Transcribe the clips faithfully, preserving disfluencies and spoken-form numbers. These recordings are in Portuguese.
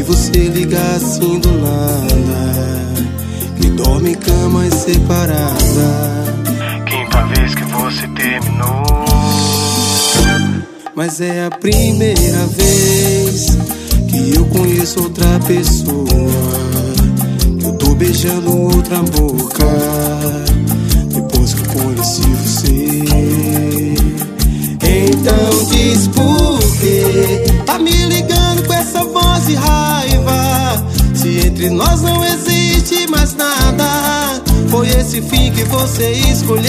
você liga assim do nada, que dorme em camas separadas. Quinta vez que você terminou. Mas é a primeira vez que eu conheço outra pessoa, que eu tô beijando outra boca, depois que eu conheci você. Então diz por quê tá me ligando com essa voz de raiva, se entre nós não existe mais nada, foi esse fim que você escolheu.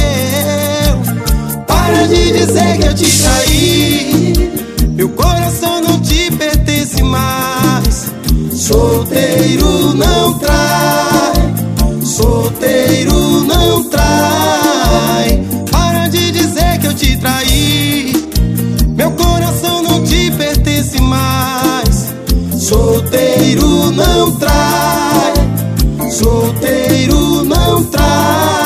Para de dizer que eu te traí, meu coração não te pertence mais. Solteiro não trai, solteiro não trai. Para de dizer que eu te traí, meu coração não te pertence mais. Solteiro não trai, solteiro não trai.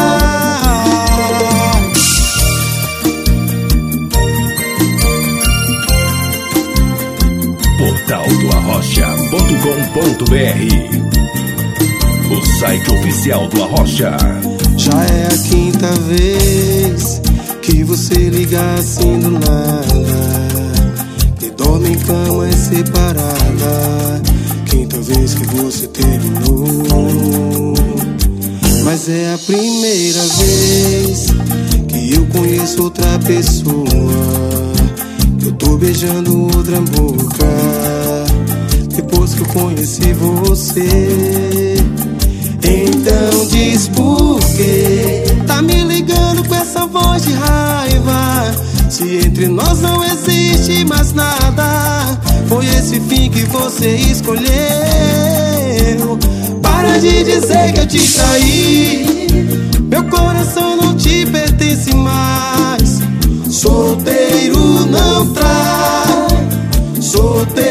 portal do arrocha ponto com ponto br, o site oficial do Arrocha. Já é a quinta vez que você liga assim do nada, que dorme em camas separadas. Quinta vez que você terminou. Mas é a primeira vez que eu conheço outra pessoa, que eu tô beijando outra boca, depois que eu conheci você. Então diz por quê tá me ligando com essa voz de raiva, se entre nós não existe mais nada, foi esse fim que você escolheu. Para de dizer que eu te traí, meu coração não te pertence mais. Solteiro não trai, solteiro